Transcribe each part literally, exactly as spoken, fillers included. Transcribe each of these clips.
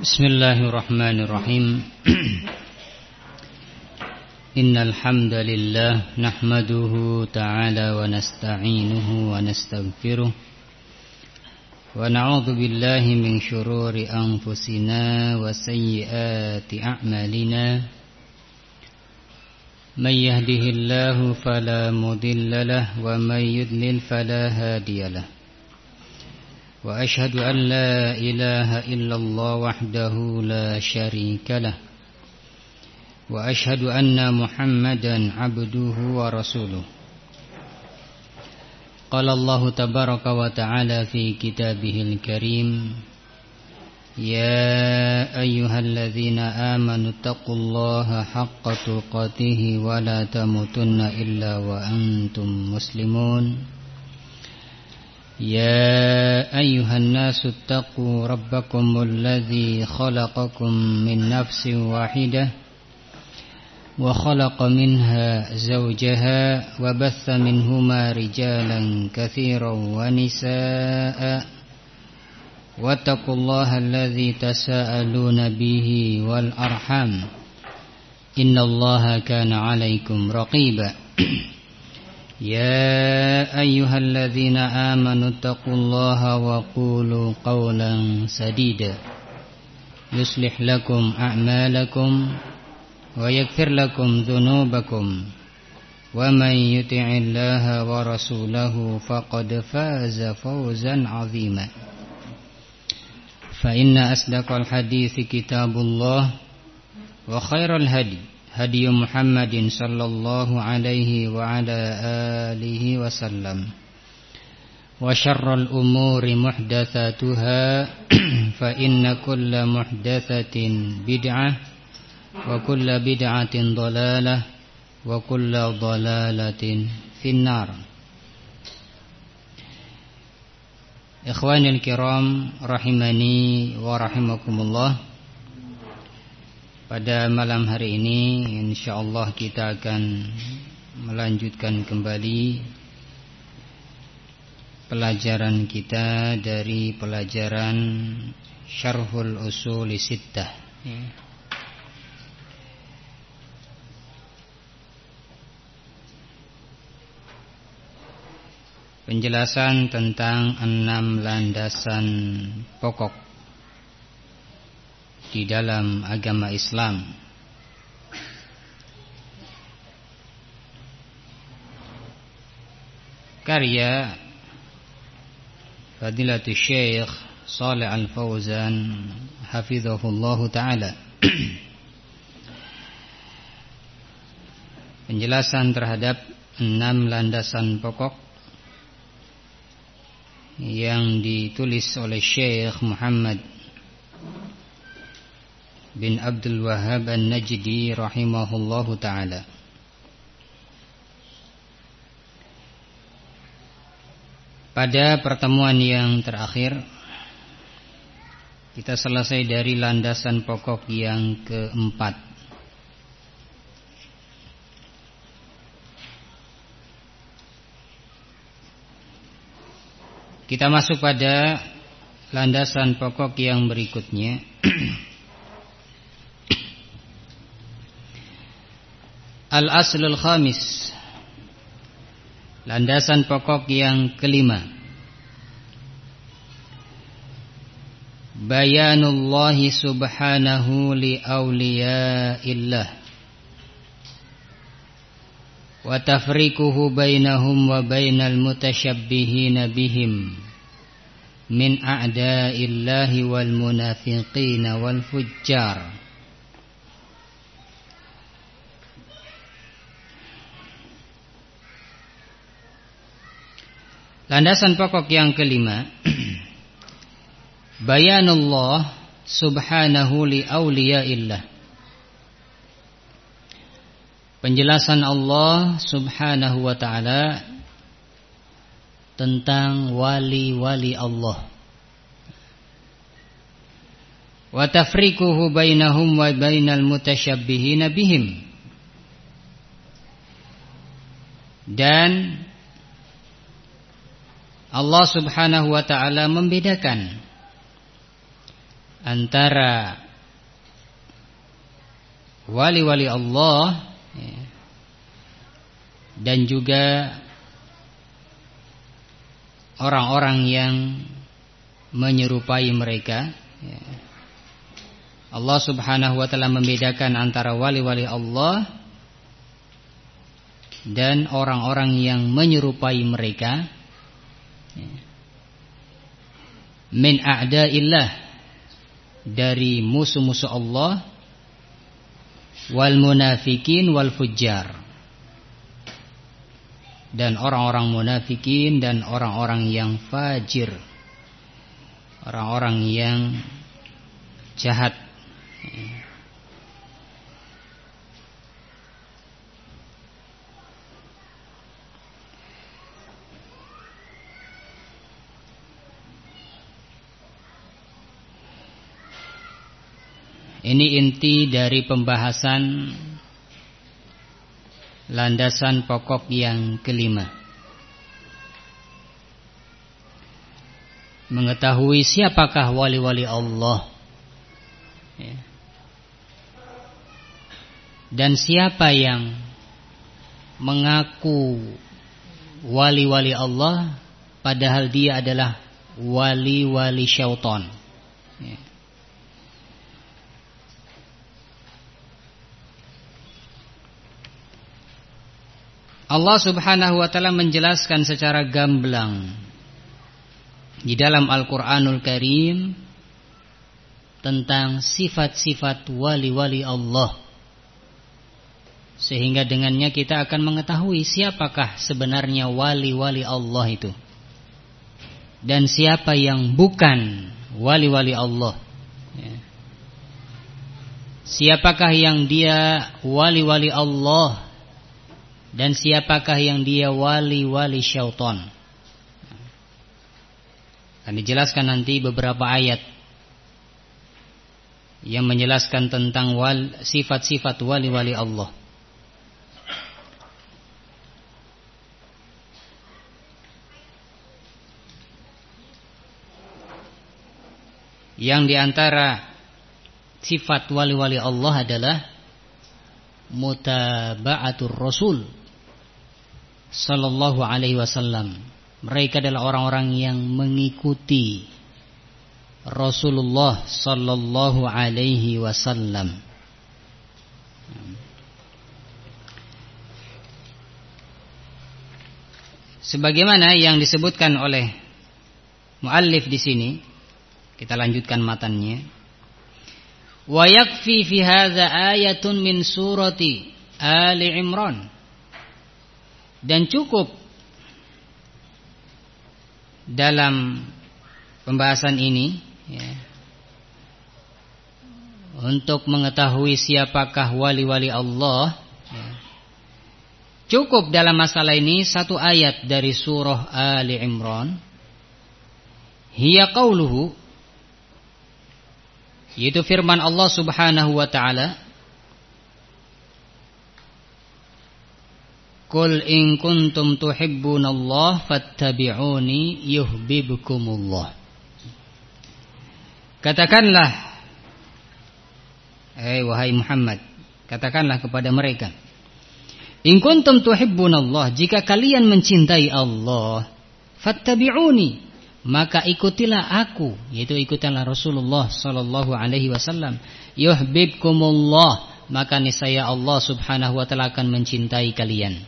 Bismillahirrahmanirrahim. Innal hamdalillah nahmaduhu ta'ala wa nasta'inuhu wa nastaghfiruh wa na'udzu billahi min shururi anfusina wa sayyiati a'malina. May yahdihillahu fala mudilla lahu wa may yudlil fala hadiyalah. Wa ashhadu an la ilaha illallah wahdahu la syarika lah. Wa ashhadu anna Muhammadan abduhu wa rasuluh. Qala Allah tabaraka wa ta'ala fi kitabihil karim, ya ayyuhalladzina amanu taqullaha haqqa tuqatih wa la tamutunna illa wa antum muslimun. يا أيها الناس اتقوا ربكم الذي خلقكم من نفس واحدة وخلق منها زوجها وبث منهما رجالا كثيرا ونساء واتقوا الله الذي تساءلون به والأرحام إن الله كان عليكم رقيبا. يا أيها الذين آمنوا اتقوا الله وقولوا قولا سديدا يصلح لكم أعمالكم ويغفر لكم ذنوبكم ومن يطع الله ورسوله فقد فاز فوزا عظيما. فإن أصدق الحديث كتاب الله وخير الهدي هدي محمد صلى الله عليه وعلى آله وسلم وشر الأمور محدثاتها فإن كل محدثة بدعة وكل بدعة ضلالة وكل ضلالة في النار. Ikhwanil kiram rahimani wa rahimakumullah. Pada malam hari ini insyaallah kita akan melanjutkan kembali pelajaran kita dari pelajaran Syarhul Ushul Sittah. Penjelasan tentang enam landasan pokok di dalam agama Islam. Karya Fadilatul Syekh Shalih Al-Fauzan hafizahullahu ta'ala. Penjelasan terhadap enam landasan pokok yang ditulis oleh Syekh Muhammad bin Abdul Wahhab An-Najdi rahimahullahu ta'ala. Pada pertemuan yang terakhir kita selesai dari landasan pokok yang keempat. Kita masuk pada landasan pokok yang berikutnya. Al-aslul khamis, landasan pokok yang kelima. Bayanullahi subhanahu li awliyaillah wa tafriquhu bainahum wa bainal mutasyabbihina bihim min a'da'illahi wal munafiqina wal fujjar. Landasan pokok yang kelima, bayanullah subhanahu li awliyaillah. Penjelasan Allah subhanahu wa ta'ala tentang wali-wali Allah. Wa tafriquhu bainahum wa bainal mutasyabbihina bihim. Dan Allah subhanahu wa ta'ala membedakan antara wali-wali Allah ya, dan juga orang-orang yang menyerupai mereka ya. Allah subhanahu wa ta'ala membedakan antara wali-wali Allah dan orang-orang yang menyerupai mereka ya. Min a'da'illah, dari musuh-musuh Allah, wal munafikin wal fujjar, dan orang-orang munafikin dan orang-orang yang fajir, orang-orang yang jahat. Ini inti dari pembahasan landasan pokok yang kelima. Mengetahui siapakah wali-wali Allah ya. Dan siapa yang mengaku wali-wali Allah padahal dia adalah wali-wali syaitan ya. Allah subhanahu wa ta'ala menjelaskan secara gamblang di dalam Al-Quranul Karim tentang sifat-sifat wali-wali Allah, sehingga dengannya kita akan mengetahui siapakah sebenarnya wali-wali Allah itu dan siapa yang bukan wali-wali Allah ya. Siapakah yang dia wali-wali Allah dan siapakah yang dia wali-wali syaitan. Akan dijelaskan nanti beberapa ayat yang menjelaskan tentang wal, sifat-sifat wali-wali Allah. Yang diantara sifat wali-wali Allah adalah mutaba'atur Rasul sallallahu alaihi wasallam. Mereka adalah orang-orang yang mengikuti Rasulullah sallallahu alaihi wasallam. Sebagaimana yang disebutkan oleh muallif di sini, kita lanjutkan matannya. Wa yakfi fi hadza ayatun min surati Ali Imran. Dan cukup dalam pembahasan ini ya, untuk mengetahui siapakah wali-wali Allah ya, cukup dalam masalah ini satu ayat dari surah Ali Imran, hiya qauluhu, yaitu firman Allah subhanahu wa ta'ala, Qul in kuntum tuhibbunallah fattabi'uni yuhibbukumullah. Katakanlah, eh wahai Muhammad, katakanlah kepada mereka, in kuntum tuhibbunallah, jika kalian mencintai Allah, fattabi'uni, maka ikutilah aku, yaitu ikutilah Rasulullah sallallahu alaihi wasallam, yuhibbukumullah, maka niscaya Allah subhanahu wa ta'ala akan mencintai kalian.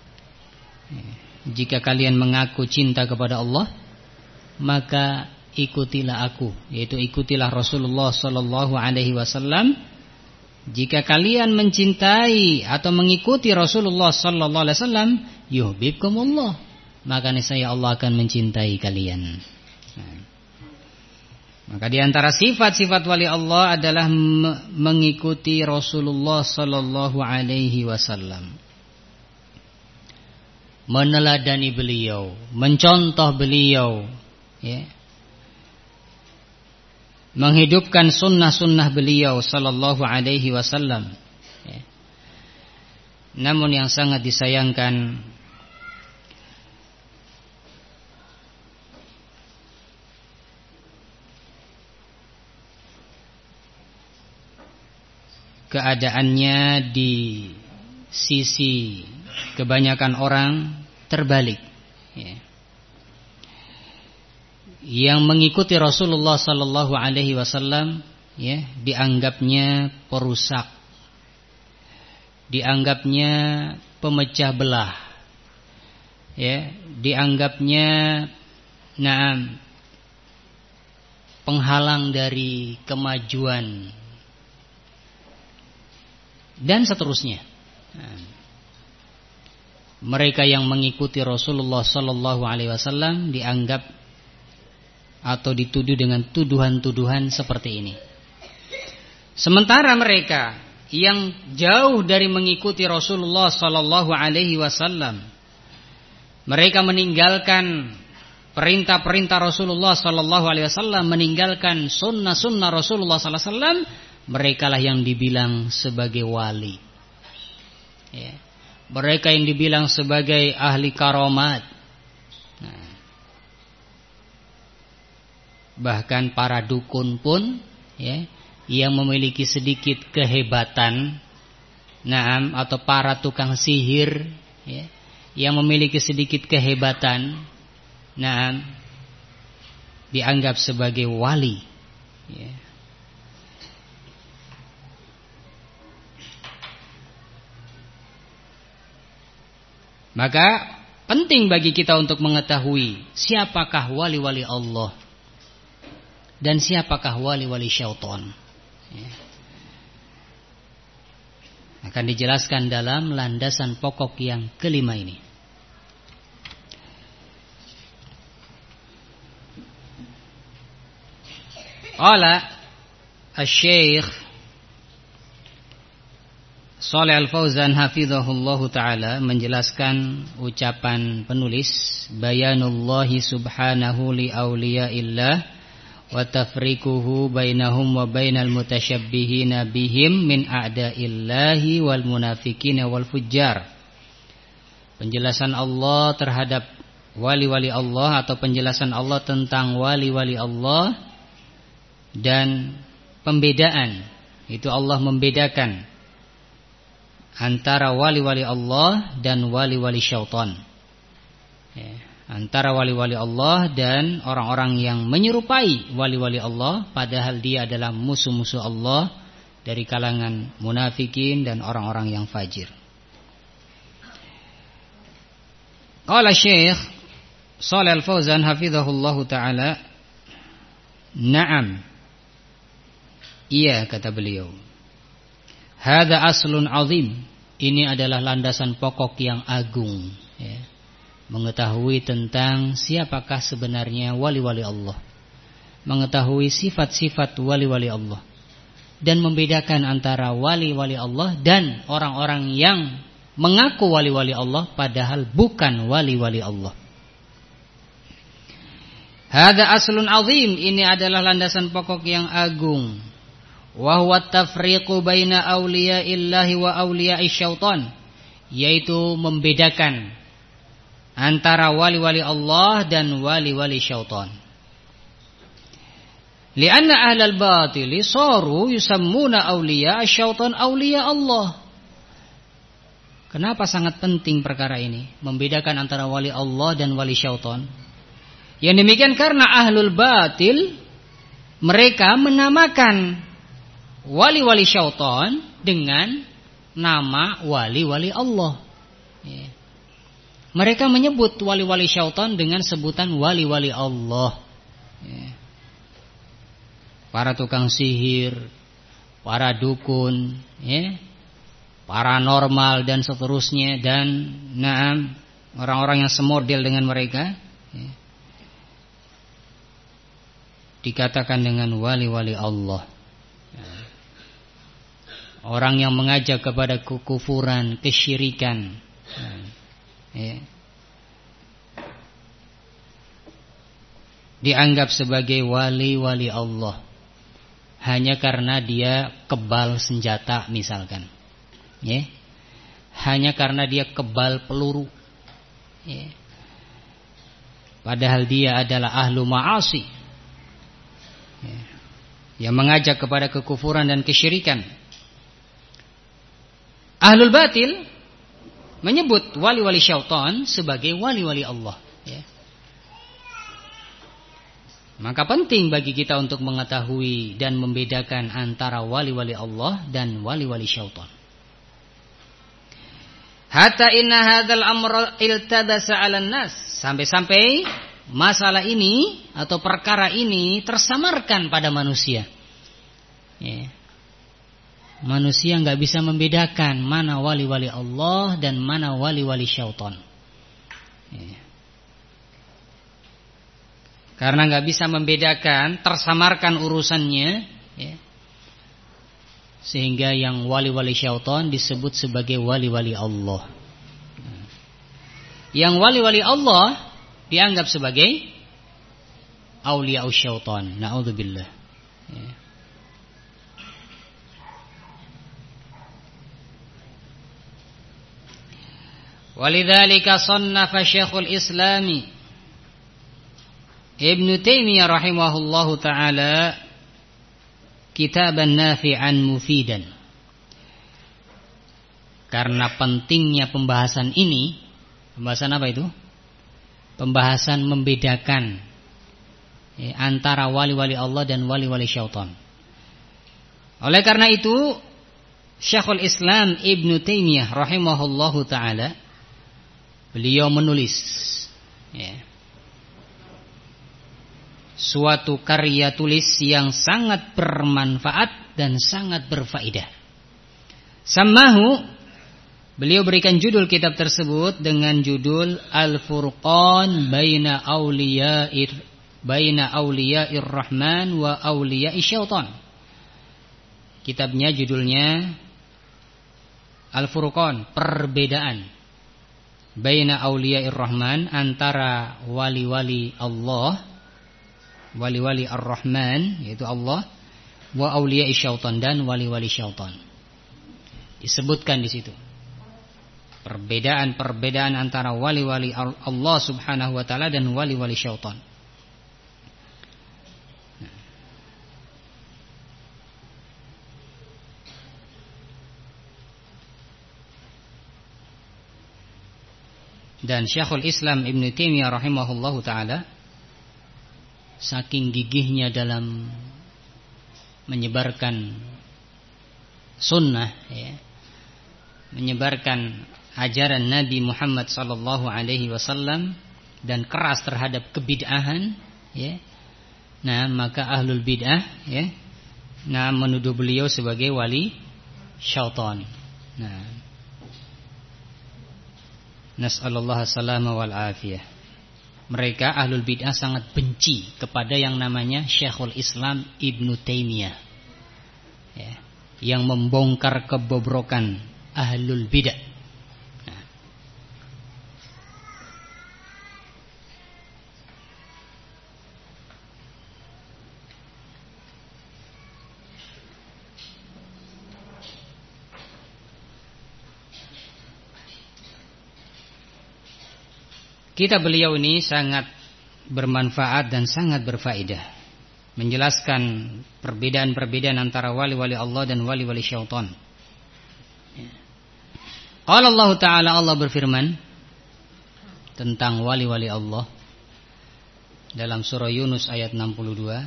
Jika kalian mengaku cinta kepada Allah, maka ikutilah aku, yaitu ikutilah Rasulullah sallallahu alaihi wasallam. Jika kalian mencintai atau mengikuti Rasulullah sallallahu alaihi wasallam, yuhibbukumullah, maka niscaya Allah akan mencintai kalian. Nah, maka di antara sifat-sifat wali Allah adalah mengikuti Rasulullah sallallahu alaihi wasallam, meneladani beliau, mencontoh beliau, ya, menghidupkan sunnah-sunnah beliau sallallahu alaihi wasallam. Ya. Namun yang sangat disayangkan, keadaannya di sisi kebanyakan orang terbalik, ya. Yang mengikuti Rasulullah sallallahu alaihi wasallam, ya, dianggapnya perusak, dianggapnya pemecah belah, ya, dianggapnya nah penghalang dari kemajuan dan seterusnya. Nah, mereka yang mengikuti Rasulullah sallallahu alaihi wasallam dianggap atau dituduh dengan tuduhan-tuduhan seperti ini. Sementara mereka yang jauh dari mengikuti Rasulullah sallallahu alaihi wasallam, mereka meninggalkan perintah-perintah Rasulullah sallallahu alaihi wasallam, meninggalkan sunnah-sunnah Rasulullah sallallahu alaihi wasallam, merekalah yang dibilang sebagai wali, ya. Mereka yang dibilang sebagai ahli karamat. Nah, bahkan para dukun pun, ya, yang memiliki sedikit kehebatan, naam, atau para tukang sihir, ya, yang memiliki sedikit kehebatan, naam, dianggap sebagai wali, ya. Maka penting bagi kita untuk mengetahui siapakah wali-wali Allah dan siapakah wali-wali syaitan, ya. Akan dijelaskan dalam landasan pokok yang kelima ini. Qala Asy-Syaikh Shalih Al-Fauzan hafizahullahu ta'ala menjelaskan ucapan penulis, bayanullahi subhanahu li awliyaillah wa tafriquhu bainahum wa bainal mutasyabbihina bihim min a'daillahi wal munafiqina wal fujjar. Penjelasan Allah terhadap wali-wali Allah atau penjelasan Allah tentang wali-wali Allah dan pembedaan, itu Allah membedakan antara wali-wali Allah dan wali-wali syaitan, ya, antara wali-wali Allah dan orang-orang yang menyerupai wali-wali Allah padahal dia adalah musuh-musuh Allah dari kalangan munafikin dan orang-orang yang fajir. Qala Syekh Shalih Al-Fauzan hafizahullahu ta'ala, na'am, iya, kata beliau, hadza aslun azim, ini adalah landasan pokok yang agung, ya, mengetahui tentang siapakah sebenarnya wali-wali Allah, mengetahui sifat-sifat wali-wali Allah, dan membedakan antara wali-wali Allah dan orang-orang yang mengaku wali-wali Allah padahal bukan wali-wali Allah. Hadza aslun azim, ini adalah landasan pokok yang agung. Wa huwa tafriqu baina awliyaillahi wa awliya'i syaitan, yaitu membedakan antara wali-wali Allah dan wali-wali syaitan. Lianna ahlal batili saru yusammuna awliya'a syaitan awliya Allah. Kenapa sangat penting perkara ini, membedakan antara wali Allah dan wali syaitan? Yang demikian karena ahlul batil mereka menamakan wali-wali syaitan dengan nama wali-wali Allah, ya. Mereka menyebut wali-wali syaitan dengan sebutan wali-wali Allah, ya. Para tukang sihir, para dukun, ya, paranormal dan seterusnya, dan naam, orang-orang yang semodel dengan mereka, ya, dikatakan dengan wali-wali Allah. Orang yang mengajak kepada kekufuran, kesyirikan, ya, dianggap sebagai wali-wali Allah hanya karena dia kebal senjata misalkan, ya, hanya karena dia kebal peluru, ya, padahal dia adalah ahlu ma'asi, ya, yang mengajak kepada kekufuran dan kesyirikan. Ahlul batil menyebut wali-wali syaitan sebagai wali-wali Allah, ya. Maka penting bagi kita untuk mengetahui dan membedakan antara wali-wali Allah dan wali-wali syaitan. Hatta inna hadzal amra iltabasa 'alan nas, sampai-sampai masalah ini atau perkara ini tersamarkan pada manusia. Ya. Manusia nggak bisa membedakan mana wali-wali Allah dan mana wali-wali syaitan. Ya. Karena nggak bisa membedakan, tersamarkan urusannya, ya. Sehingga yang wali-wali syaitan disebut sebagai wali-wali Allah. Yang wali-wali Allah dianggap sebagai auliya syaitan. Na'udzubillah. Ya. Walidzalika sannafa Syekhul Islami Ibnu Taimiyah rahimahullahu taala kitaban nafi'an mufidan. Karena pentingnya pembahasan ini, pembahasan apa itu? Pembahasan membedakan ya, antara wali-wali Allah dan wali-wali syaitan. Oleh karena itu, Syekhul Islam Ibnu Taimiyah rahimahullahu taala beliau menulis ya, suatu karya tulis yang sangat bermanfaat dan sangat berfaedah. Samahu, beliau berikan judul kitab tersebut dengan judul Al-Furqan Baina Auliya'ir Baina Auliya'ir Rahman wa Auliya'i Syaitan. Kitabnya judulnya Al-Furqan, perbedaan Baina Auliya'ir Rahman, antara wali-wali Allah, wali-wali Ar-Rahman yaitu Allah, wa auliya'i syaitan, dan wali-wali syaitan. Disebutkan di situ perbedaan-perbedaan antara wali-wali Allah Subhanahu wa taala dan wali-wali syaitan. Dan Syekhul Islam Ibnu Taimiyah rahimahullahu taala saking gigihnya dalam menyebarkan sunnah, ya, menyebarkan ajaran Nabi Muhammad sallallahu alaihi wasallam, dan keras terhadap kebid'ahan, ya. Nah, maka ahlul bid'ah, ya, nah menuduh beliau sebagai wali syaitan. Nah, nas'alullah salama wal afiyah. Mereka ahlul bid'ah sangat benci kepada yang namanya Syekhul Islam Ibnu Taimiyah, ya, yang membongkar kebobrokan ahlul bid'ah. Nah. Kitab beliau ini sangat bermanfaat dan sangat berfaedah, menjelaskan perbedaan-perbedaan antara wali-wali Allah dan wali-wali syaitan. Qala Allah Ta'ala, Allah berfirman tentang wali-wali Allah dalam surah Yunus ayat enam puluh dua.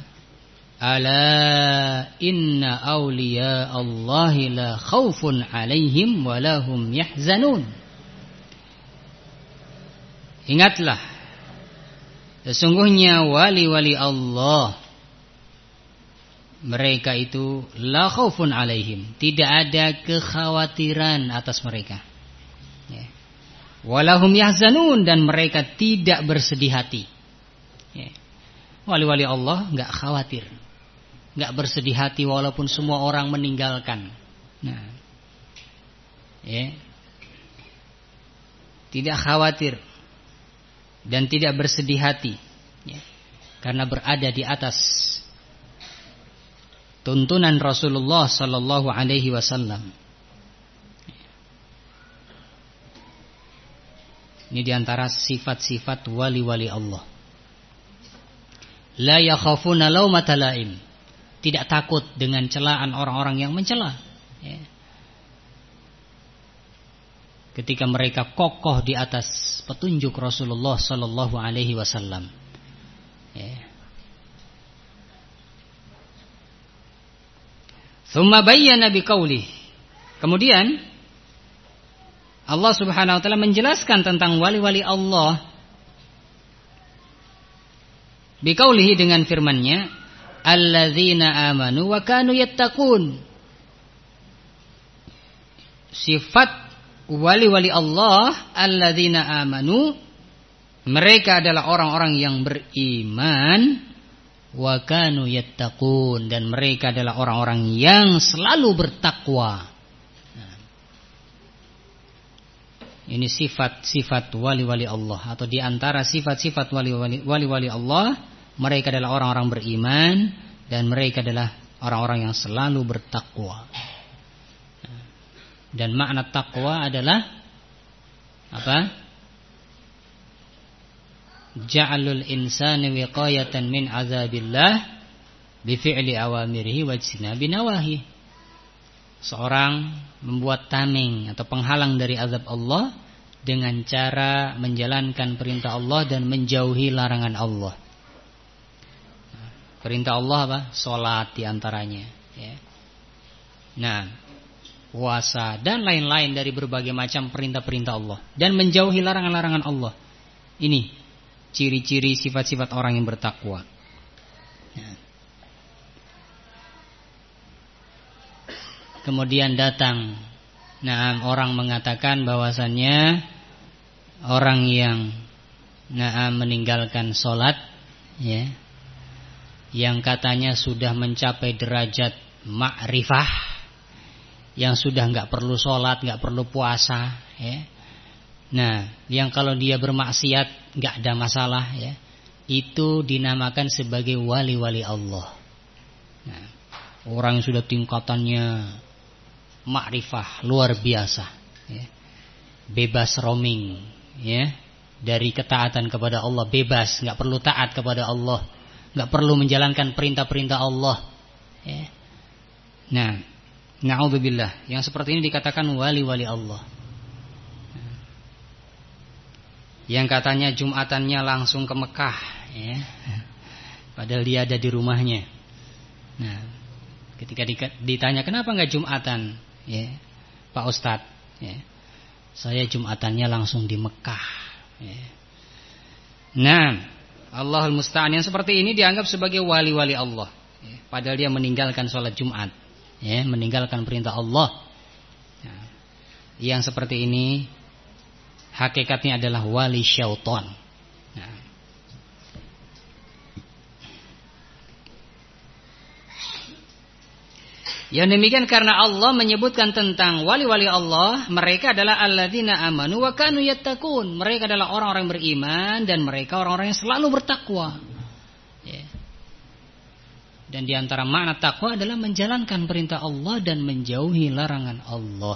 Ala inna awliya Allahi la khawfun alaihim wa lahum yahzanun. Ingatlah, sesungguhnya wali-wali Allah, mereka itu la khaufun alaihim, tidak ada kekhawatiran atas mereka, ya. Walahum yahzanun, dan mereka tidak bersedih hati, ya. Wali-wali Allah enggak khawatir, enggak bersedih hati walaupun semua orang meninggalkan. Nah, ya, tidak khawatir dan tidak bersedih hati, ya, karena berada di atas tuntunan Rasulullah sallallahu alaihi wasallam. Ini diantara sifat-sifat wali-wali Allah. La yakhafuna laumata laim, tidak takut dengan celaan orang-orang yang mencela, ya. ketika mereka kokoh di atas petunjuk Rasulullah sallallahu alaihi wasallam. Ya. Tsumma bayyana biqaulih. Kemudian Allah Subhanahu wa taala menjelaskan tentang wali-wali Allah biqaulihi dengan firman-Nya, alladzina amanu wa kanu yattaqun. Sifat wali-wali Allah alladzina amanu, mereka adalah orang-orang yang beriman, wa kanu yattaqun, dan mereka adalah orang-orang yang selalu bertakwa. Nah, ini sifat-sifat wali-wali Allah, atau di antara sifat-sifat wali-wali wali-wali Allah, mereka adalah orang-orang beriman dan mereka adalah orang-orang yang selalu bertakwa. Dan makna takwa adalah apa? Ja'alul insani wiqayatan min azabillah bi fi'li awamirihi wa ijtinabi nawahi. Seorang membuat tameng atau penghalang dari azab Allah dengan cara menjalankan perintah Allah dan menjauhi larangan Allah. Perintah Allah apa? Salat diantaranya, ya. Nah, puasa dan lain-lain dari berbagai macam perintah-perintah Allah, dan menjauhi larangan-larangan Allah. Ini ciri-ciri sifat-sifat orang yang bertakwa. Nah. Kemudian datang, nah, orang mengatakan bahwasannya orang yang nah meninggalkan salat, ya, yang katanya sudah mencapai derajat ma'rifah, yang sudah nggak perlu sholat, nggak perlu puasa, ya. Nah, yang kalau dia bermaksiat nggak ada masalah, ya, itu dinamakan sebagai wali-wali Allah. Nah, orang yang sudah tingkatannya ma'rifah luar biasa, ya, bebas roaming, ya, dari ketaatan kepada Allah, bebas, nggak perlu taat kepada Allah, nggak perlu menjalankan perintah-perintah Allah, ya. Nah, na'udzubillah, yang seperti ini dikatakan wali-wali Allah. Yang katanya Jumatannya langsung ke Mekah, ya, padahal dia ada di rumahnya. Nah, ketika ditanya kenapa nggak Jumatan, ya, Pak Ustadz, ya, saya Jumatannya langsung di Mekah, ya. Nah, Allahul Musta'an, yang seperti ini dianggap sebagai wali-wali Allah, ya, padahal dia meninggalkan sholat Jumat, ya, meninggalkan perintah Allah. Nah, yang seperti ini hakikatnya adalah wali syaitan. Nah, yang demikian karena Allah menyebutkan tentang wali-wali Allah, mereka adalah alladzina amanu wa kanu yattaqun. Mereka adalah orang-orang beriman dan mereka orang-orang yang selalu bertakwa. Ya. Dan di antara makna takwa adalah menjalankan perintah Allah dan menjauhi larangan Allah.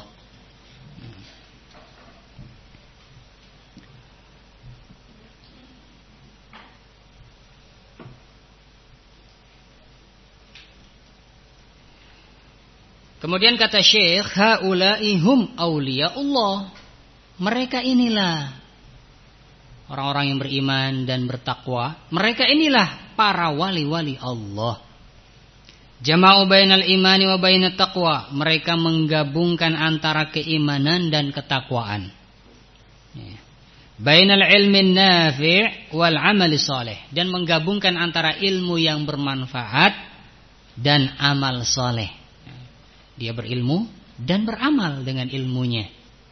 Kemudian kata Syekh, haula'i hum auliyaullah. Mereka inilah orang-orang yang beriman dan bertakwa. Mereka inilah para wali-wali Allah. Jama'u bainal imani wa bainat taqwa. Mereka menggabungkan antara keimanan dan ketakwaan. Bainal ilmin nafi' wal amali saleh. Dan menggabungkan antara ilmu yang bermanfaat dan amal saleh. Dia berilmu dan beramal dengan ilmunya.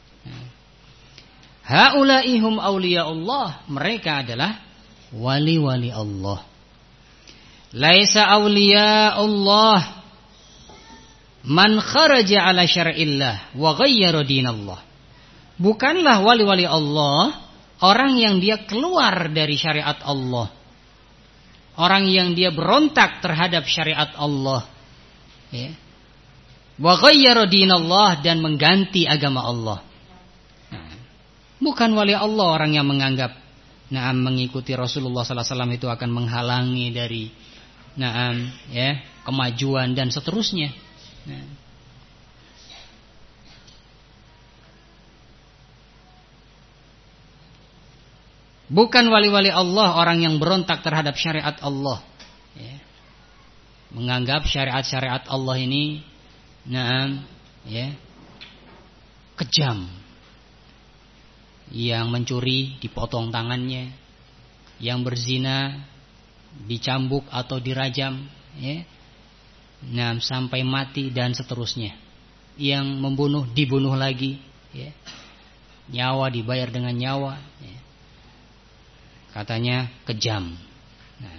Haula'i hum auliyaullah. Mereka adalah wali-wali Allah. Laisa auliyaullah man kharaja ala syar'illah wa ghayyara dinallah. Bukanlah wali-wali Allah orang yang dia keluar dari syariat Allah, orang yang dia berontak terhadap syariat Allah, ya. Wa ghayyara dinallah, dan mengganti agama Allah. Nah, bukan wali Allah orang yang menganggap naam mengikuti Rasulullah sallallahu alaihi wasallam itu akan menghalangi dari naam ya kemajuan dan seterusnya. Nah. Bukan wali-wali Allah orang yang berontak terhadap syariat Allah, ya. Menganggap syariat-syariat Allah ini naam, ya, kejam. Yang mencuri dipotong tangannya, yang berzina dicambuk atau dirajam, ya, nah, sampai mati dan seterusnya. Yang membunuh dibunuh lagi, ya. Nyawa dibayar dengan nyawa, ya. Katanya kejam. Nah,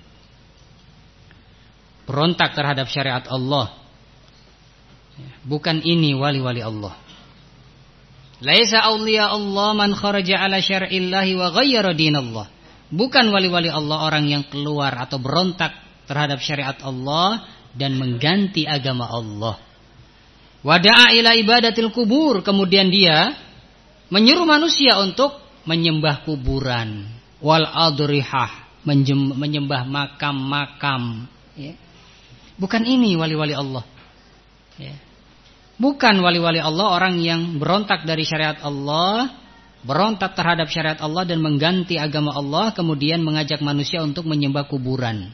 berontak terhadap syariat Allah, ya. Bukan ini wali-wali Allah. Laisa awliya Allah man kharaja ala syar'illahi wa ghayyara dinallah. Bukan wali-wali Allah orang yang keluar atau berontak terhadap syariat Allah dan mengganti agama Allah. Wada'a ila ibadatil kubur, kemudian dia menyuruh manusia untuk menyembah kuburan, wal adrihah, menyembah makam-makam, ya. Bukan ini wali-wali Allah, ya. Bukan wali-wali Allah orang yang berontak dari syariat Allah, berontak terhadap syariat Allah dan mengganti agama Allah, kemudian mengajak manusia untuk menyembah kuburan,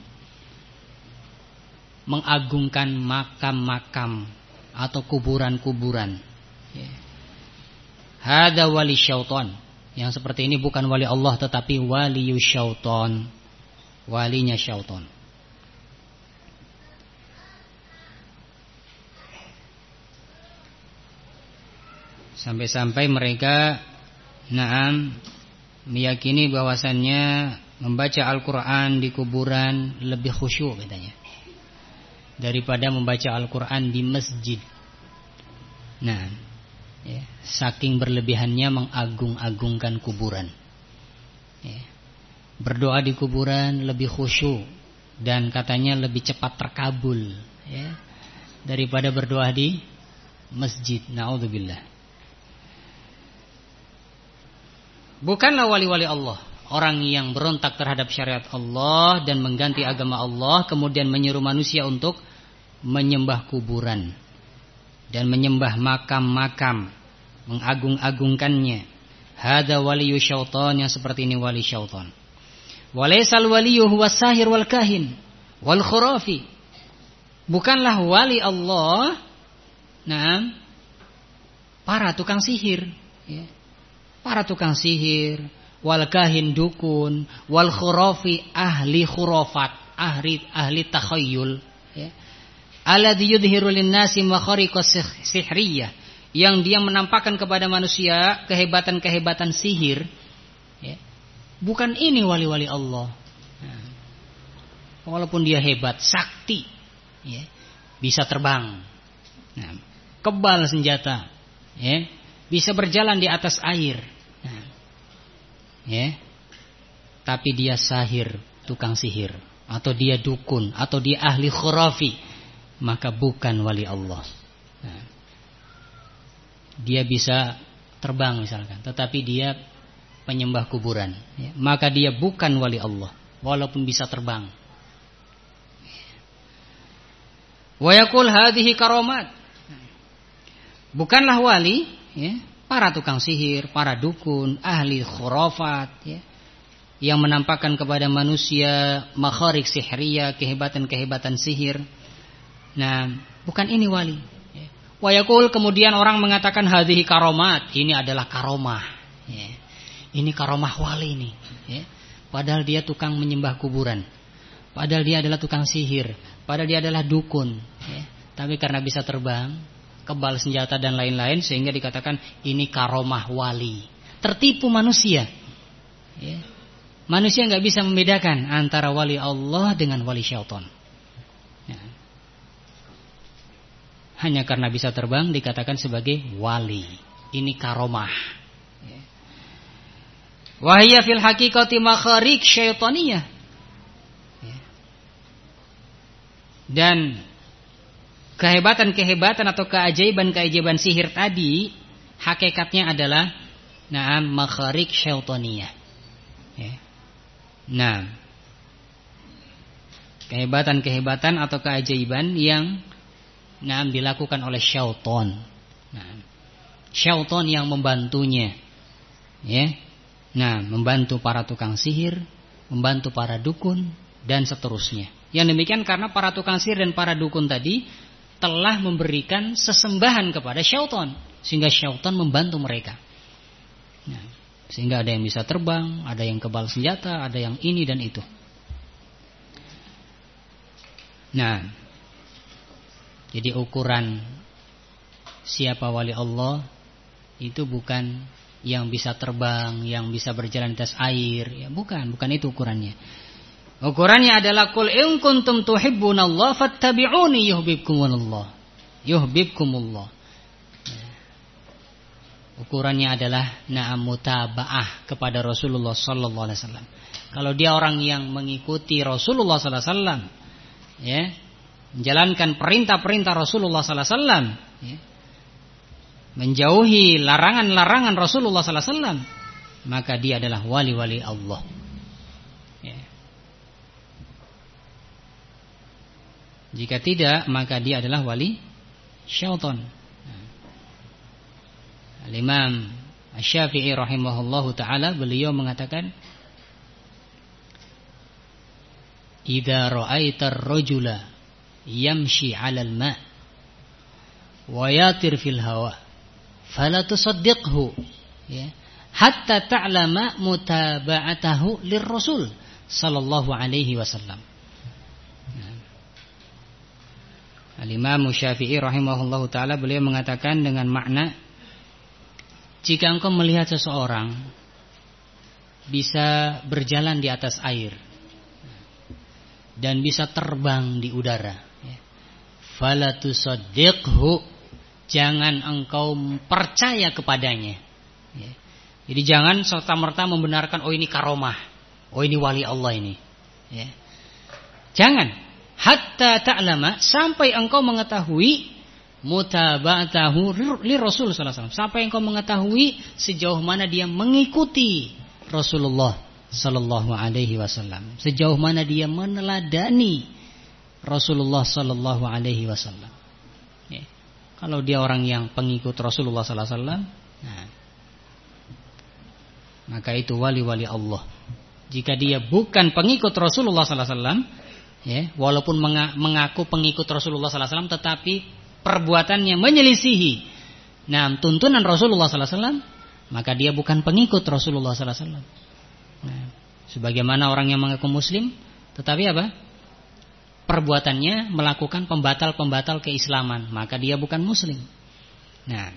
mengagungkan makam-makam atau kuburan-kuburan. Hada wali syaitan. Yang seperti ini bukan wali Allah tetapi wali syaitan, walinya syaitan. Sampai-sampai mereka naam meyakini bahwasannya membaca Al-Quran di kuburan lebih khusyuk katanya daripada membaca Al-Quran di masjid. Nah, ya, saking berlebihannya mengagung-agungkan kuburan, ya. Berdoa di kuburan lebih khusyuk dan katanya lebih cepat terkabul, ya, daripada berdoa di masjid. Na'udzubillah. Bukanlah wali-wali Allah orang yang berontak terhadap syariat Allah dan mengganti agama Allah, kemudian menyuruh manusia untuk menyembah kuburan dan menyembah makam-makam, mengagung-agungkannya. Hada waliyu syaitan, yang seperti ini wali syaitan. Walaisal waliyu huwa sahir wal kahin wal khurafi. Bukanlah wali Allah nah para tukang sihir, ya. Para tukang sihir, wal kahin dukun, wal khurafi ahli khurafat, ahli ahli takhayyul, ya. Alladzi yudhiru lin-nasi makhariqas sihriyah, yang dia menampakkan kepada manusia kehebatan-kehebatan sihir, ya. Bukan ini wali-wali Allah. Nah, walaupun dia hebat, sakti, ya, bisa terbang, nah, kebal senjata, ya, bisa berjalan di atas air. Nah, ya, tapi dia sahir, tukang sihir, atau dia dukun, atau dia ahli khurafi, maka bukan wali Allah. Nah, dia bisa terbang misalkan, tetapi dia penyembah kuburan, ya, maka dia bukan wali Allah, walaupun bisa terbang. Wa yaqul hadhihi karamat. Bukanlah wali, ya, para tukang sihir, para dukun, ahli khurafat, ya, yang menampakkan kepada manusia makharik sihriyah, kehebatan-kehebatan sihir. Nah, bukan ini wali. Wa yaqul, kemudian orang mengatakan hadhihi karamat, ini adalah karomah, ya. Ini karomah wali ini, ya. Padahal dia tukang menyembah kuburan, padahal dia adalah tukang sihir, padahal dia adalah dukun, ya. Tapi karena bisa terbang, kebal senjata dan lain-lain, sehingga dikatakan ini karomah wali. Tertipu manusia, ya. Manusia nggak bisa membedakan antara wali Allah dengan wali syaitan, ya. Hanya karena bisa terbang dikatakan sebagai wali. Ini karomah, ya. Wahia fil haqiqati makharik syaitaniyah, ya. Dan kehebatan-kehebatan atau keajaiban-keajaiban sihir tadi hakikatnya adalah na'am makharik syaitaniyah, ya. Nah, kehebatan-kehebatan atau keajaiban yang na'am dilakukan oleh syaitan. Nah, syaitan yang membantunya, ya. Nah, membantu para tukang sihir, membantu para dukun, dan seterusnya. Yang demikian karena para tukang sihir dan para dukun tadi telah memberikan sesembahan kepada syaitan, sehingga syaitan membantu mereka. Nah, sehingga ada yang bisa terbang, ada yang kebal senjata, ada yang ini dan itu. Nah, jadi ukuran siapa wali Allah itu bukan yang bisa terbang, yang bisa berjalan di atas air, ya bukan, bukan itu ukurannya. Ukurannya adalah qul in kuntum tuhibbunallaha fattabi'uni yuhibbukumullah. Yuhibbukumullah. Ukurannya adalah na'am mutaba'ah kepada Rasulullah sallallahu alaihi wasallam. Kalau dia orang yang mengikuti Rasulullah sallallahu alaihi wasallam, ya, menjalankan perintah-perintah Rasulullah sallallahu alaihi wasallam, ya, menjauhi larangan-larangan Rasulullah sallallahu alaihi wasallam, maka dia adalah wali-wali Allah. Ya. Jika tidak, maka dia adalah wali syaitan. Al-Imam Asy-Syafi'i rahimahullahu taala beliau mengatakan, "Idza ra'aitar rajula yamshi 'alal ma' wa yatir fil hawa fala tusaddiqhu, ya, hatta ta'lama mutaba'atahu lirrasul sallallahu alaihi wasallam." Al-Imam Syafi'i rahimahullahu taala beliau mengatakan dengan makna, jika engkau melihat seseorang bisa berjalan di atas air dan bisa terbang di udara, fala tusaddiqhu, jangan engkau percaya kepadanya. Jadi jangan serta-merta membenarkan, oh ini karomah, oh ini wali Allah ini. Jangan. Hatta ta'lama, sampai engkau mengetahui mutaba'atahu li Rasul sallallahu alaihi wasallam, sampai engkau mengetahui sejauh mana dia mengikuti Rasulullah sallallahu alaihi wasallam, sejauh mana dia meneladani Rasulullah sallallahu alaihi wasallam. Ya. Kalau dia orang yang pengikut Rasulullah sallallahu alaihi wasallam, nah, maka itu wali-wali Allah. Jika dia bukan pengikut Rasulullah sallallahu alaihi wasallam, ya, walaupun mengaku pengikut Rasulullah sallallahu alaihi wasallam, tetapi perbuatannya menyelisihi nah tuntunan Rasulullah sallallahu alaihi wasallam, maka dia bukan pengikut Rasulullah sallallahu alaihi wasallam. Nah, sebagaimana orang yang mengaku muslim tetapi apa? Perbuatannya melakukan pembatal-pembatal keislaman, maka dia bukan muslim. Nah,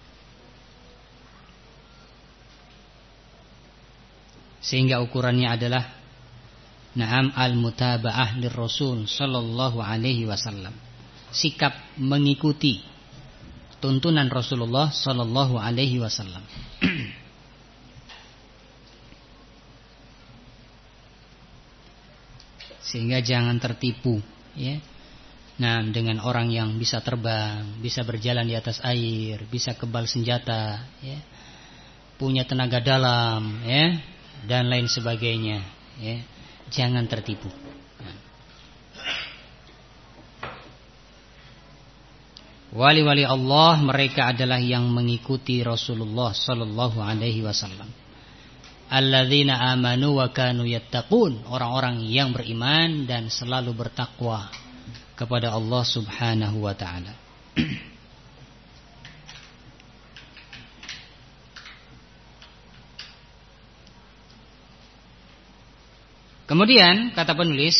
sehingga ukurannya adalah na'am al-mutaba'ah lirrasul sallallahu alaihi wasallam, sikap mengikuti tuntunan Rasulullah sallallahu alaihi wasallam. Sehingga jangan tertipu, ya. Nah, dengan orang yang bisa terbang, bisa berjalan di atas air, bisa kebal senjata, ya, punya tenaga dalam, ya, dan lain sebagainya, ya. Jangan tertipu. Wali-wali Allah mereka adalah yang mengikuti Rasulullah sallallahu alaihi wasallam. Alladzina amanu wa kanu yattaqun, orang-orang yang beriman dan selalu bertakwa kepada Allah Subhanahu wa taala. Kemudian kata penulis,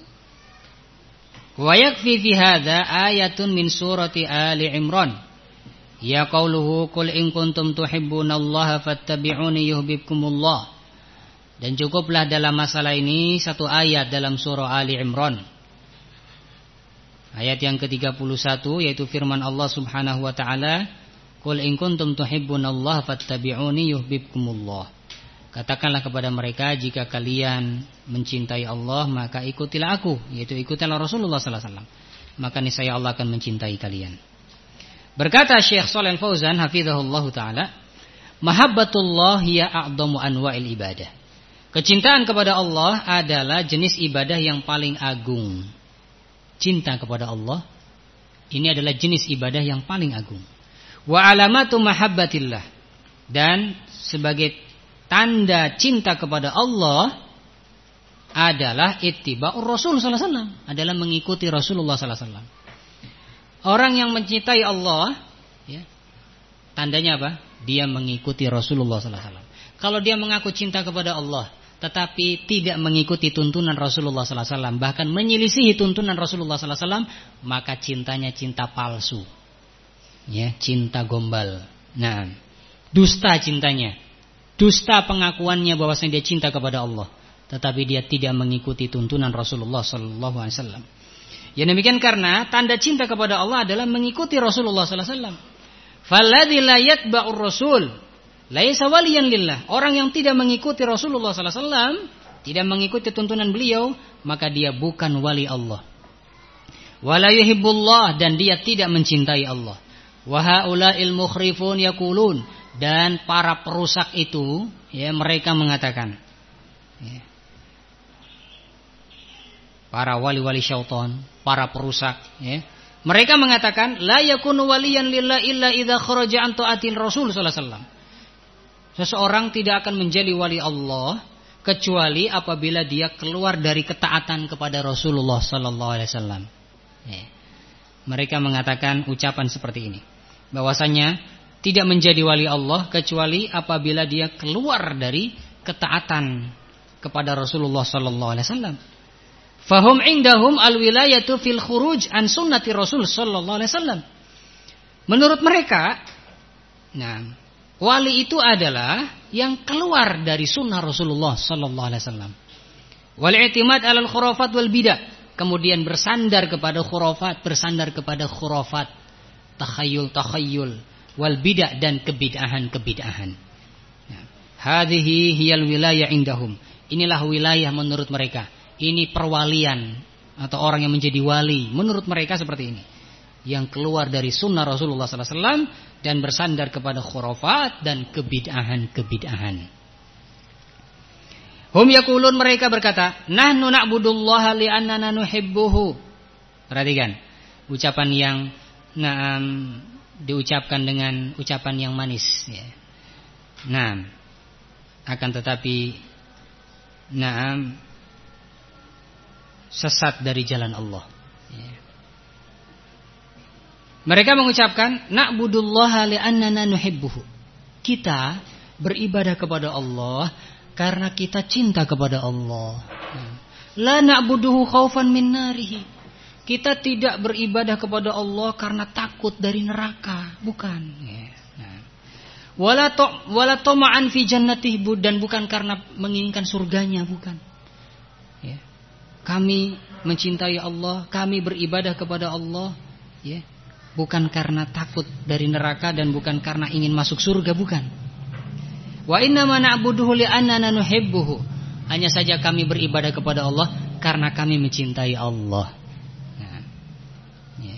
wa yakfi fi hadza ayatun min surati Ali Imran, ya qauluhu qul in kuntum tuhibbunallaha fattabi'uni yuhibbukumullah. Dan cukuplah dalam masalah ini satu ayat dalam surah Ali Imran, ayat yang ke tiga puluh satu, yaitu firman Allah Subhanahu wa taala, qul in kuntum tuhibbunallaha fattabi'uni yuhibbukumullah. Katakanlah kepada mereka, jika kalian mencintai Allah maka ikutilah aku, yaitu ikutilah Rasulullah sallallahu alaihi wasallam, maka niscaya Allah akan mencintai kalian. Berkata Syekh Shalih Al-Fauzan hafizahullahu taala, mahabbatullah hiya a'dhamu anwa'il ibadah. Kecintaan kepada Allah adalah jenis ibadah yang paling agung. Cinta kepada Allah ini adalah jenis ibadah yang paling agung. Wa alamatu mahabbatillah, dan sebagai tanda cinta kepada Allah adalah ittiba'ur Rasul sallallahu alaihi wasallam, adalah mengikuti Rasulullah sallallahu alaihi wasallam. Orang yang mencintai Allah, ya, tandanya apa? Dia mengikuti Rasulullah sallallahu alaihi wasallam. Kalau dia mengaku cinta kepada Allah, tetapi tidak mengikuti tuntunan Rasulullah sallallahu alaihi wasallam, bahkan menyelisihi tuntunan Rasulullah sallallahu alaihi wasallam, maka cintanya cinta palsu. Ya, cinta gombal. Nah, dusta cintanya. Dusta pengakuannya bahwasanya dia cinta kepada Allah, tetapi dia tidak mengikuti tuntunan Rasulullah sallallahu alaihi wasallam. Ya demikian karena tanda cinta kepada Allah adalah mengikuti Rasulullah sallallahu alaihi wasallam. Falladzi la yatba'ur rasul laisa waliyan lillah. Orang yang tidak mengikuti Rasulullah sallallahu alaihi wasallam, tidak mengikuti tuntunan beliau, maka dia bukan wali Allah. Wala yuhibbullah, dan dia tidak mencintai Allah. Wa haula'il mukhrifun yaqulun, dan para perusak itu, ya, mereka mengatakan, ya, para wali-wali syaitan, para perusak, ya, mereka mengatakan la yakunu waliyan lillah illa idza kharaja an taatil Rasul sallallahu alaihi wasallam. Seseorang tidak akan menjadi wali Allah kecuali apabila dia keluar dari ketaatan kepada Rasulullah sallallahu alaihi wasallam. Ya. Mereka mengatakan ucapan seperti ini, bahwasanya tidak menjadi wali Allah kecuali apabila dia keluar dari ketaatan kepada Rasulullah sallallahu alaihi wasallam. Fahum indahum alwilayatu fil khuruj an sunnati Rasul sallallahu alaihi wasallam. Menurut mereka, nah, wali itu adalah yang keluar dari sunnah Rasulullah sallallahu alaihi wasallam. Wal i'timad 'alal khurafat wal bidah, kemudian bersandar kepada khurafat, bersandar kepada khurafat, takhayyul-takhayyul, wal bidah, dan kebid'ahan-kebid'ahan. Nah, hadhihi hiyal wilayah indahum. Inilah wilayah menurut mereka. Ini perwalian atau orang yang menjadi wali menurut mereka seperti ini, yang keluar dari sunnah Rasulullah sallallahu alaihi wasallam dan bersandar kepada khurafat dan kebid'ahan-kebid'ahan. Hum yaqulun, mereka berkata, nahnu na'budullaha li'annana nuhibbuhu. Perhatikan ucapan yang naam diucapkan dengan ucapan yang manis, ya. Naam, akan tetapi naam sesat dari jalan Allah. Ya. Mereka mengucapkan na'budullaha li'annana nuhibbuhu. Kita beribadah kepada Allah karena kita cinta kepada Allah. La na'buduhu khaufan min narihi. Kita tidak beribadah kepada Allah karena takut dari neraka, bukan. Ya. Nah. Wala to, wala tama'an fi jannatihi, dan bukan karena menginginkan surganya, bukan. Ya. Kami mencintai Allah, kami beribadah kepada Allah, ya, bukan karena takut dari neraka dan bukan karena ingin masuk surga, bukan. Wa inna ma na'buduhu li'annana nuhibbuhu. Hanya saja kami beribadah kepada Allah karena kami mencintai Allah. Nah, ya.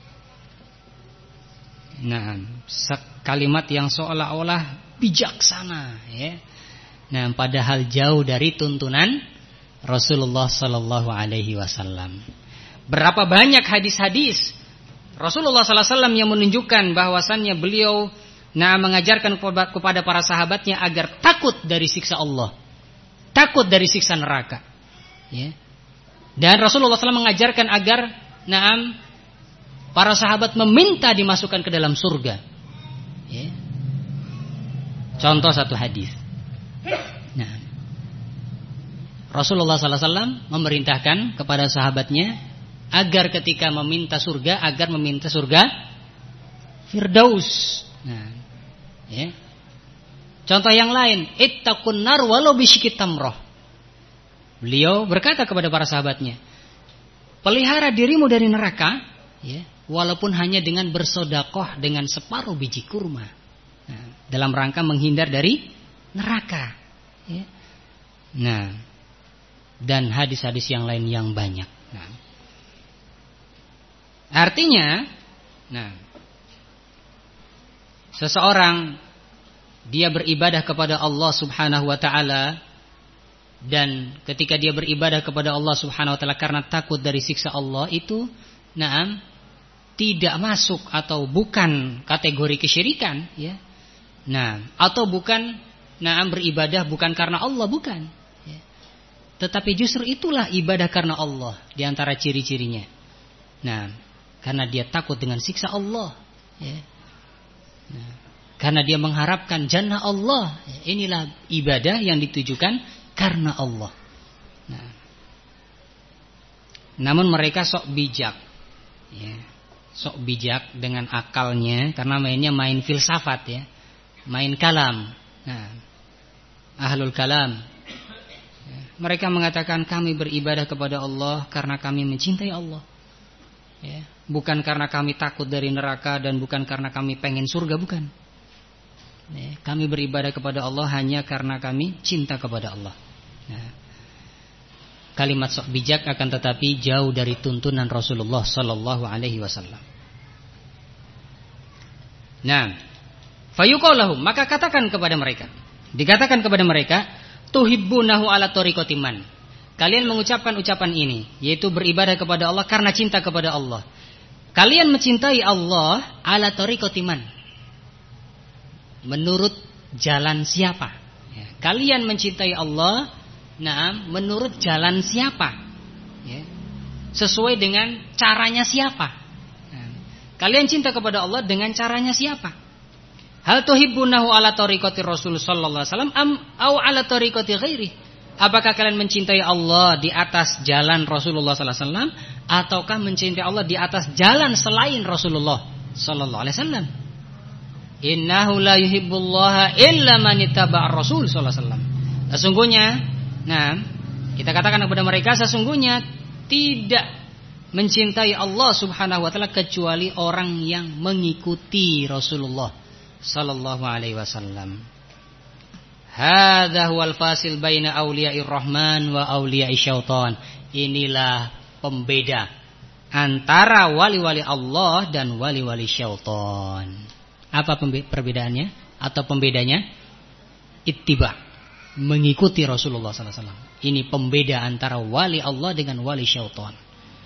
Nah, kalimat yang seolah-olah bijaksana, ya. Nah, padahal jauh dari tuntunan Rasulullah sallallahu alaihi wasallam. Berapa banyak hadis-hadis Rasulullah sallallahu alaihi wasallam yang menunjukkan bahwasannya beliau nah mengajarkan kepada para sahabatnya agar takut dari siksa Allah, takut dari siksa neraka. Ya. Dan Rasulullah sallallahu alaihi wasallam mengajarkan agar naam para sahabat meminta dimasukkan ke dalam surga. Ya. Contoh satu hadis. Nah, Rasulullah sallallahu alaihi wasallam memerintahkan kepada sahabatnya agar ketika meminta surga, agar meminta surga Firdaus. Nah, ya. Contoh yang lain, ittaqun nar walau bisyikit tamrah. Beliau berkata kepada para sahabatnya, pelihara dirimu dari neraka, ya, walaupun hanya dengan bersedekah dengan separuh biji kurma. Nah, dalam rangka menghindar dari neraka. Ya. Nah, dan hadis-hadis yang lain yang banyak. Nah, artinya, nah, seseorang dia beribadah kepada Allah Subhanahu wa taala, dan ketika dia beribadah kepada Allah Subhanahu wa taala karena takut dari siksa Allah, itu naam tidak masuk atau bukan kategori kesyirikan, ya. Nah, atau bukan nah beribadah bukan karena Allah, bukan. Ya. Tetapi justru itulah ibadah karena Allah di antara ciri-cirinya. Nah, karena dia takut dengan siksa Allah. Ya. Nah, karena dia mengharapkan jannah Allah. Ya. Inilah ibadah yang ditujukan karena Allah. Nah. Namun mereka sok bijak. Ya. Sok bijak dengan akalnya, karena mainnya main filsafat ya. Main kalam. Nah, ahlul kalam. Ya. Mereka mengatakan kami beribadah kepada Allah karena kami mencintai Allah. Ya. Bukan karena kami takut dari neraka dan bukan karena kami pengen surga, bukan. Ya. Kami beribadah kepada Allah hanya karena kami cinta kepada Allah. Nah. Kalimat sok bijak akan tetapi jauh dari tuntunan Rasulullah sallallahu alaihi wasallam. Nah, fayuqalahum, maka katakan kepada mereka. Dikatakan kepada mereka, tuhibbunahu ala tariqati man. Kalian mengucapkan ucapan ini, yaitu beribadah kepada Allah karena cinta kepada Allah. Kalian mencintai Allah ala tariqati man. Menurut jalan siapa? Ya, kalian mencintai Allah nah, menurut jalan siapa? Ya. Sesuai dengan caranya siapa? Nah, kalian cinta kepada Allah dengan caranya siapa? Hal tuhibbunahu ala tariqati Rasul sallallahu alaihi wasallam am au ala tariqati ghairi? Apakah kalian mencintai Allah di atas jalan Rasulullah sallallahu alaihi wasallam ataukah mencintai Allah di atas jalan selain Rasulullah sallallahu alaihi wasallam? Innahu la yuhibbullaha illa man ittaba'a Rasul sallallahu alaihi wasallam. Sesungguhnya nah, kita katakan kepada mereka sesungguhnya tidak mencintai Allah Subhanahu wa taala kecuali orang yang mengikuti Rasulullah sallallahu alaihi wasallam. Hadza huwal fasil baina auliya'ir rahman wa auliya'isy syaitan. Inilah pembeda antara wali-wali Allah dan wali-wali syaitan. Apa perbedaannya atau pembedanya? Ittiba', mengikuti Rasulullah sallallahu alaihi wasallam. Ini pembeda antara wali Allah dengan wali syaitan.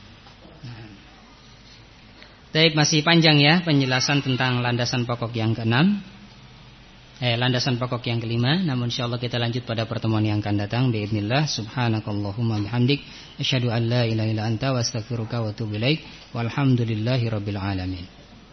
Baik, masih panjang ya penjelasan tentang landasan pokok yang keenam. Eh, landasan pokok yang kelima. Namun insyaallah kita lanjut pada pertemuan yang akan datang. Biidznillah. Subhanakallahumma bihamdik, asyhadu an la ilaha illa anta wa astaghfiruka wa atubu ilaik. Walhamdulillahirabbil alamin.